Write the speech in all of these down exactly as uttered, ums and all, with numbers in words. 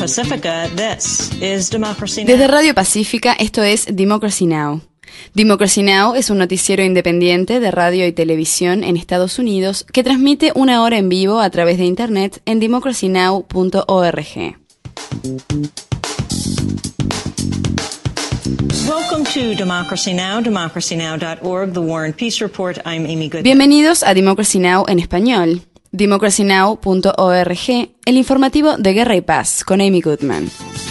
Pacifica, this is Democracy Now! Desde Radio Pacífica, esto es Democracy Now! Democracy Now! Es un noticiero independiente de radio y televisión en Estados Unidos que transmite una hora en vivo a través de internet en democracy now punto org. Welcome to Democracy Now!, democracy now dot org, the War and Peace Report. I'm Amy Goodman. Bienvenidos a Democracy Now! En español. democracy now punto org, el informativo de Guerra y Paz, con Amy Goodman.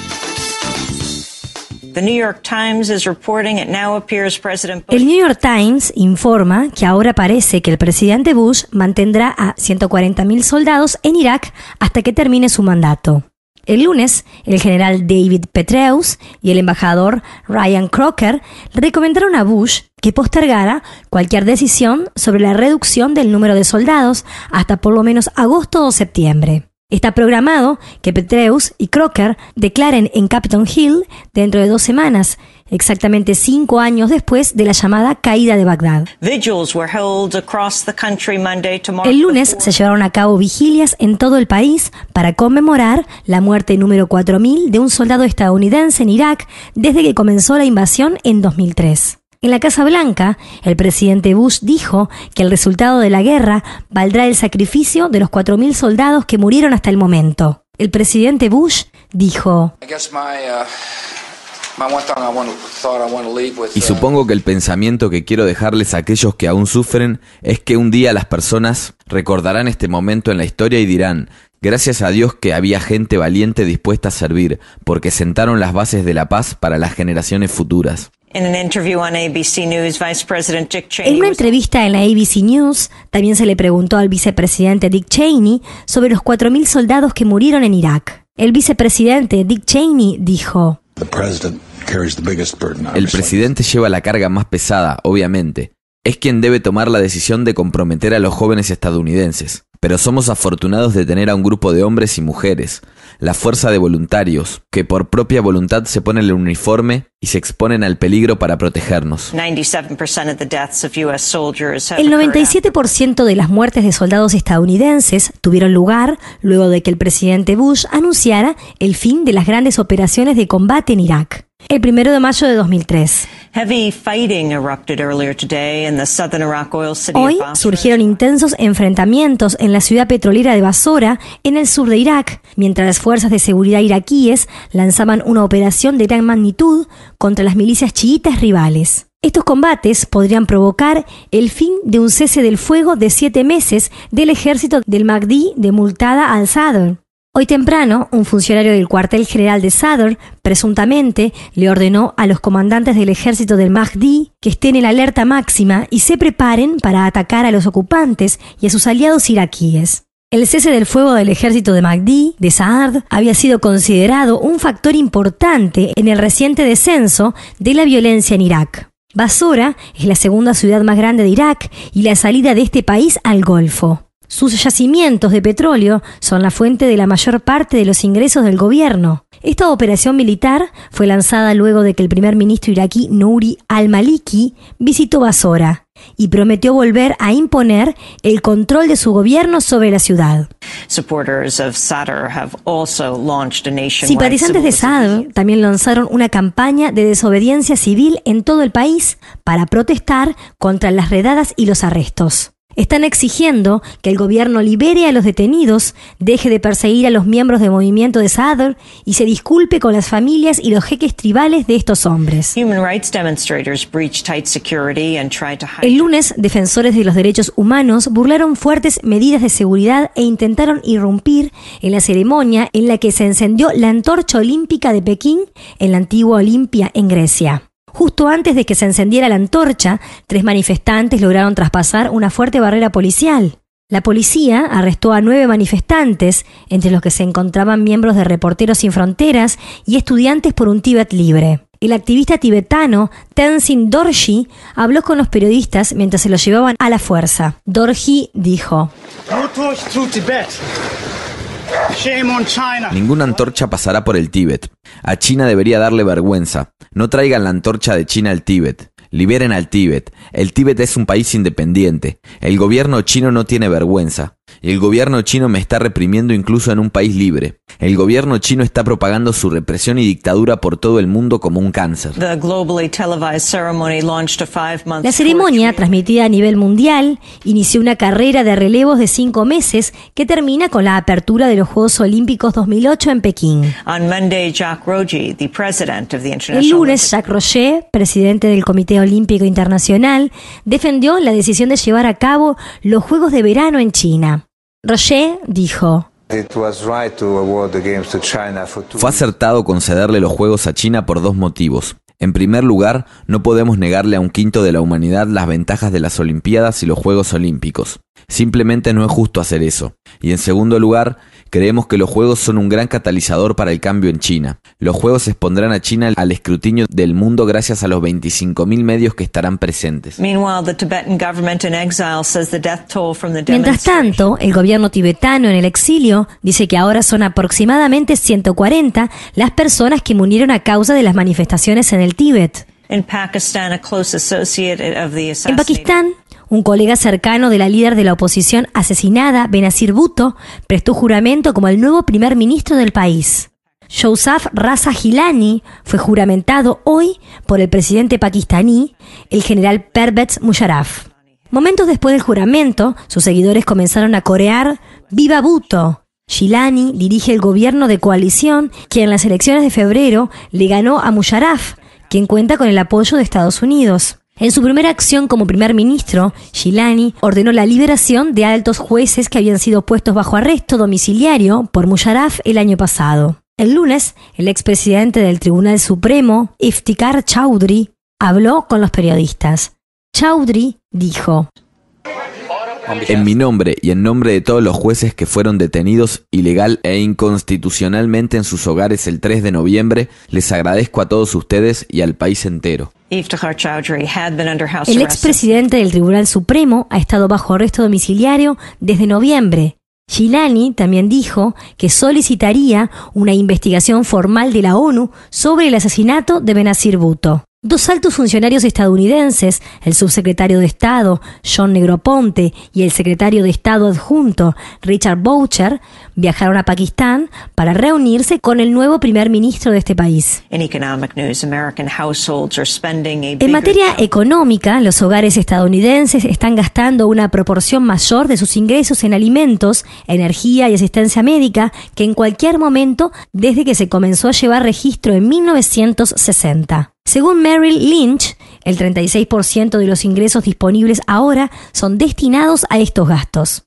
The New York Times is reporting it now appears President Bush... El New York Times informa que ahora parece que el presidente Bush mantendrá a ciento cuarenta mil soldados en Irak hasta que termine su mandato. El lunes, el general David Petraeus y el embajador Ryan Crocker recomendaron a Bush que postergara cualquier decisión sobre la reducción del número de soldados hasta por lo menos agosto o septiembre. Está programado que Petraeus y Crocker declaren en Capitol Hill dentro de dos semanas, exactamente cinco años después de la llamada caída de Bagdad. El lunes se llevaron a cabo vigilias en todo el país para conmemorar la muerte número cuatro mil de un soldado estadounidense en Irak desde que comenzó la invasión en dos mil tres. En la Casa Blanca, el presidente Bush dijo que el resultado de la guerra valdrá el sacrificio de los cuatro mil soldados que murieron hasta el momento. El presidente Bush dijo: Y supongo que el pensamiento que quiero dejarles a aquellos que aún sufren es que un día las personas recordarán este momento en la historia y dirán: gracias a Dios que había gente valiente dispuesta a servir, porque sentaron las bases de la paz para las generaciones futuras. En una entrevista en la A B C News, también se le preguntó al vicepresidente Dick Cheney sobre los cuatro mil soldados que murieron en Irak. El vicepresidente Dick Cheney dijo: El presidente lleva la carga más pesada, obviamente. Es quien debe tomar la decisión de comprometer a los jóvenes estadounidenses. Pero somos afortunados de tener a un grupo de hombres y mujeres, la fuerza de voluntarios, que por propia voluntad se ponen el uniforme y se exponen al peligro para protegernos. El noventa y siete por ciento de las muertes de soldados estadounidenses tuvieron lugar luego de que el presidente Bush anunciara el fin de las grandes operaciones de combate en Irak. El primero de mayo de dos mil tres. Hoy surgieron intensos enfrentamientos en la ciudad petrolera de Basora, en el sur de Irak, mientras las fuerzas de seguridad iraquíes lanzaban una operación de gran magnitud contra las milicias chiitas rivales. Estos combates podrían provocar el fin de un cese del fuego de siete meses del ejército del Mahdi de Muqtada al-Sadr. Hoy temprano, un funcionario del cuartel general de Sadr, presuntamente, le ordenó a los comandantes del ejército del Mahdi que estén en alerta máxima y se preparen para atacar a los ocupantes y a sus aliados iraquíes. El cese del fuego del ejército de Mahdi, de Saad, había sido considerado un factor importante en el reciente descenso de la violencia en Irak. Basora es la segunda ciudad más grande de Irak y la salida de este país al Golfo. Sus yacimientos de petróleo son la fuente de la mayor parte de los ingresos del gobierno. Esta operación militar fue lanzada luego de que el primer ministro iraquí Nouri al-Maliki visitó Basora y prometió volver a imponer el control de su gobierno sobre la ciudad. Simpatizantes de Sadr también lanzaron una campaña de desobediencia civil en todo el país para protestar contra las redadas y los arrestos. Están exigiendo que el gobierno libere a los detenidos, deje de perseguir a los miembros del movimiento de Sadr y se disculpe con las familias y los jeques tribales de estos hombres. El lunes, defensores de los derechos humanos burlaron fuertes medidas de seguridad e intentaron irrumpir en la ceremonia en la que se encendió la antorcha olímpica de Pekín en la antigua Olimpia en Grecia. Justo antes de que se encendiera la antorcha, tres manifestantes lograron traspasar una fuerte barrera policial. La policía arrestó a nueve manifestantes, entre los que se encontraban miembros de Reporteros Sin Fronteras y estudiantes por un Tíbet libre. El activista tibetano Tenzin Dorji habló con los periodistas mientras se los llevaban a la fuerza. Dorji dijo: Ninguna antorcha pasará por el Tíbet. A China debería darle vergüenza. No traigan la antorcha de China al Tíbet. Liberen al Tíbet. El Tíbet es un país independiente. El gobierno chino no tiene vergüenza. Y el gobierno chino me está reprimiendo incluso en un país libre. El gobierno chino está propagando su represión y dictadura por todo el mundo como un cáncer. The globally televised ceremony launched a five-month La ceremonia, transmitida a nivel mundial, inició una carrera de relevos de cinco meses que termina con la apertura de los Juegos Olímpicos dos mil ocho en Pekín. On Monday, Jacques Roger, the president of the International El lunes, Jacques Roger, presidente del Comité Olímpico Internacional, defendió la decisión de llevar a cabo los Juegos de Verano en China. Roger dijo: Fue acertado concederle los Juegos a China por dos motivos. En primer lugar, no podemos negarle a un quinto de la humanidad las ventajas de las Olimpiadas y los Juegos Olímpicos. Simplemente no es justo hacer eso. Y en segundo lugar, creemos que los Juegos son un gran catalizador para el cambio en China. Los Juegos expondrán a China al escrutinio del mundo gracias a los veinticinco mil medios que estarán presentes. Mientras tanto, el gobierno tibetano en el exilio dice que ahora son aproximadamente ciento cuarenta las personas que murieron a causa de las manifestaciones en el Tíbet. En Pakistán, un colega cercano de la líder de la oposición asesinada, Benazir Bhutto, prestó juramento como el nuevo primer ministro del país. Yousaf Raza Gilani fue juramentado hoy por el presidente pakistaní, el general Pervez Musharraf. Momentos después del juramento, sus seguidores comenzaron a corear «Viva Bhutto». Gilani dirige el gobierno de coalición que en las elecciones de febrero le ganó a Musharraf, quien cuenta con el apoyo de Estados Unidos. En su primera acción como primer ministro, Gilani ordenó la liberación de altos jueces que habían sido puestos bajo arresto domiciliario por Musharraf el año pasado. El lunes, el expresidente del Tribunal Supremo, Iftikhar Chaudhry, habló con los periodistas. Chaudhry dijo: En mi nombre y en nombre de todos los jueces que fueron detenidos ilegal e inconstitucionalmente en sus hogares el tres de noviembre, les agradezco a todos ustedes y al país entero. El expresidente del Tribunal Supremo ha estado bajo arresto domiciliario desde noviembre. Gilani también dijo que solicitaría una investigación formal de la ONU sobre el asesinato de Benazir Bhutto. Dos altos funcionarios estadounidenses, el subsecretario de Estado, John Negroponte, y el secretario de Estado adjunto, Richard Boucher, viajaron a Pakistán para reunirse con el nuevo primer ministro de este país. En materia económica, los hogares estadounidenses están gastando una proporción mayor de sus ingresos en alimentos, energía y asistencia médica que en cualquier momento desde que se comenzó a llevar registro en mil novecientos sesenta. Según Merrill Lynch, el treinta y seis por ciento de los ingresos disponibles ahora son destinados a estos gastos.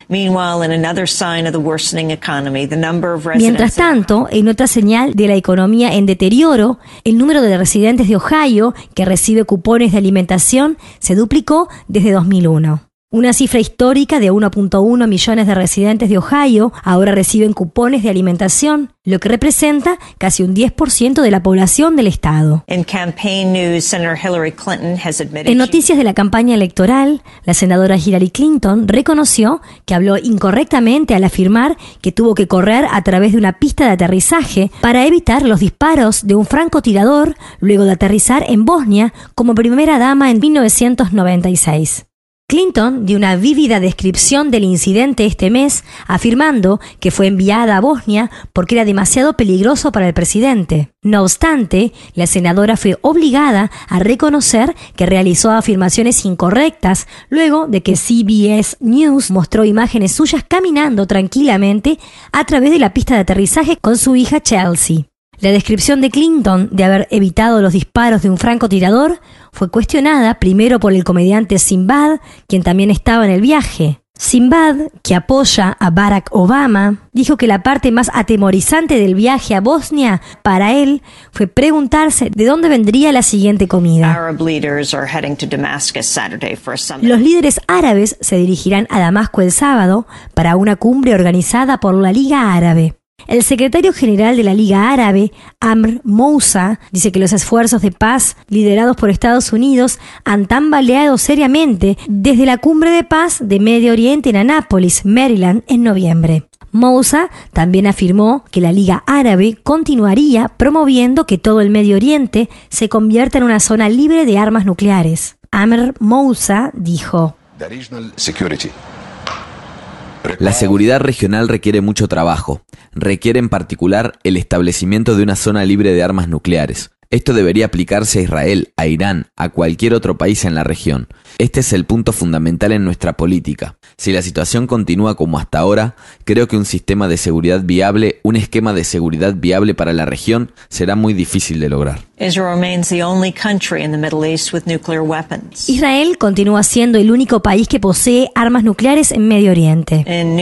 Mientras tanto, en otra señal de la economía en deterioro, el número de residentes de Ohio que recibe cupones de alimentación se duplicó desde dos mil uno. Una cifra histórica de uno punto uno millones de residentes de Ohio ahora reciben cupones de alimentación, lo que representa casi un diez por ciento de la población del estado. En noticias de la campaña electoral, la senadora Hillary Clinton reconoció que habló incorrectamente al afirmar que tuvo que correr a través de una pista de aterrizaje para evitar los disparos de un francotirador luego de aterrizar en Bosnia como primera dama en mil novecientos noventa y seis. Clinton dio una vívida descripción del incidente este mes, afirmando que fue enviada a Bosnia porque era demasiado peligroso para el presidente. No obstante, la senadora fue obligada a reconocer que realizó afirmaciones incorrectas luego de que C B S News mostró imágenes suyas caminando tranquilamente a través de la pista de aterrizaje con su hija Chelsea. La descripción de Clinton de haber evitado los disparos de un francotirador fue cuestionada primero por el comediante Sinbad, quien también estaba en el viaje. Sinbad, que apoya a Barack Obama, dijo que la parte más atemorizante del viaje a Bosnia para él fue preguntarse de dónde vendría la siguiente comida. Los líderes árabes se dirigirán a Damasco el sábado para una cumbre organizada por la Liga Árabe. El secretario general de la Liga Árabe, Amr Moussa, dice que los esfuerzos de paz liderados por Estados Unidos han tambaleado seriamente desde la cumbre de paz de Medio Oriente en Annapolis, Maryland, en noviembre. Moussa también afirmó que la Liga Árabe continuaría promoviendo que todo el Medio Oriente se convierta en una zona libre de armas nucleares. Amer Moussa, dijo: La seguridad regional requiere mucho trabajo. Requiere en particular el establecimiento de una zona libre de armas nucleares. Esto debería aplicarse a Israel, a Irán, a cualquier otro país en la región. Este es el punto fundamental en nuestra política. Si la situación continúa como hasta ahora, creo que un sistema de seguridad viable, un esquema de seguridad viable para la región, será muy difícil de lograr. Israel continúa siendo el único país que posee armas nucleares en Medio Oriente. En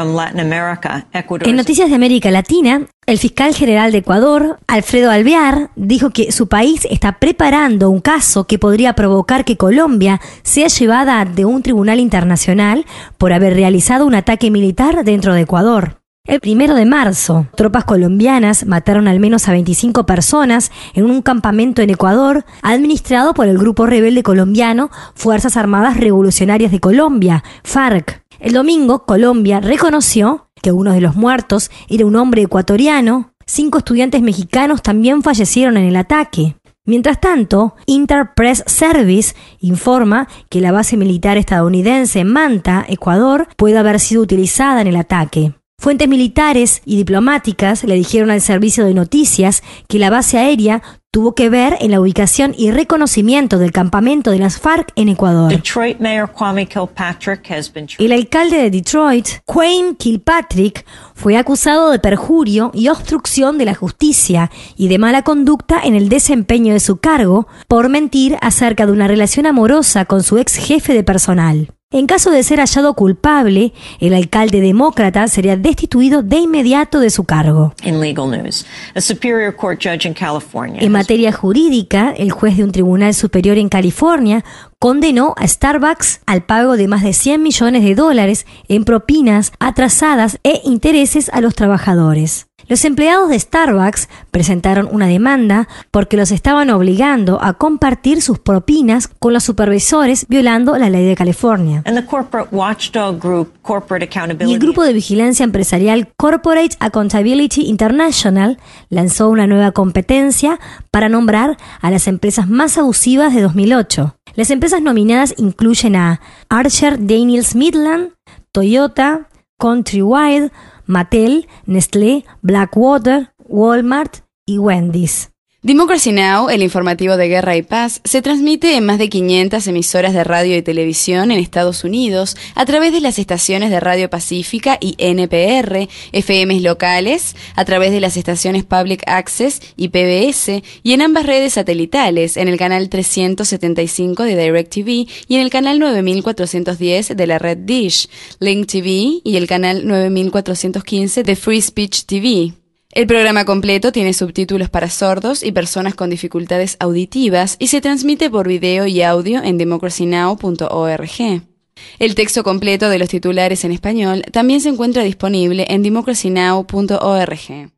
noticias de América Latina, el fiscal general de Ecuador, Alfredo Alvear, dijo que su país está preparando un caso que podría provocar que Colombia sea llevada ante un tribunal internacional por haber realizado un ataque militar dentro de Ecuador. El primero de marzo, tropas colombianas mataron al menos a veinticinco personas en un campamento en Ecuador administrado por el grupo rebelde colombiano Fuerzas Armadas Revolucionarias de Colombia, FARC. El domingo, Colombia reconoció que uno de los muertos era un hombre ecuatoriano. Cinco estudiantes mexicanos también fallecieron en el ataque. Mientras tanto, Interpress Service informa que la base militar estadounidense en Manta, Ecuador, puede haber sido utilizada en el ataque. Fuentes militares y diplomáticas le dijeron al servicio de noticias que la base aérea tuvo que ver en la ubicación y reconocimiento del campamento de las FARC en Ecuador. Detroit Mayor Kwame Kilpatrick has been... El alcalde de Detroit, Kwame Kilpatrick, fue acusado de perjurio y obstrucción de la justicia y de mala conducta en el desempeño de su cargo por mentir acerca de una relación amorosa con su ex jefe de personal. En caso de ser hallado culpable, el alcalde demócrata sería destituido de inmediato de su cargo. In legal news, a Superior Court judge in California. En materia jurídica, el juez de un tribunal superior en California condenó a Starbucks al pago de más de cien millones de dólares en propinas atrasadas e intereses a los trabajadores. Los empleados de Starbucks presentaron una demanda porque los estaban obligando a compartir sus propinas con los supervisores, violando la ley de California. And the corporate watchdog group, Corporate Accountability. Y el grupo de vigilancia empresarial Corporate Accountability International lanzó una nueva competencia para nombrar a las empresas más abusivas de dos mil ocho. Las empresas nominadas incluyen a Archer Daniels Midland, Toyota, Countrywide, Mattel, Nestlé, Blackwater, Walmart y Wendy's. Democracy Now!, el informativo de guerra y paz, se transmite en más de quinientas emisoras de radio y televisión en Estados Unidos a través de las estaciones de Radio Pacífica y N P R, F Ms locales, a través de las estaciones Public Access y P B S, y en ambas redes satelitales, en el canal trescientos setenta y cinco de DirecTV y en el canal nueve mil cuatrocientos diez de la red Dish, Link T V y el canal nueve mil cuatrocientos quince de Free Speech T V. El programa completo tiene subtítulos para sordos y personas con dificultades auditivas y se transmite por video y audio en democracy now punto org. El texto completo de los titulares en español también se encuentra disponible en democracy now punto org.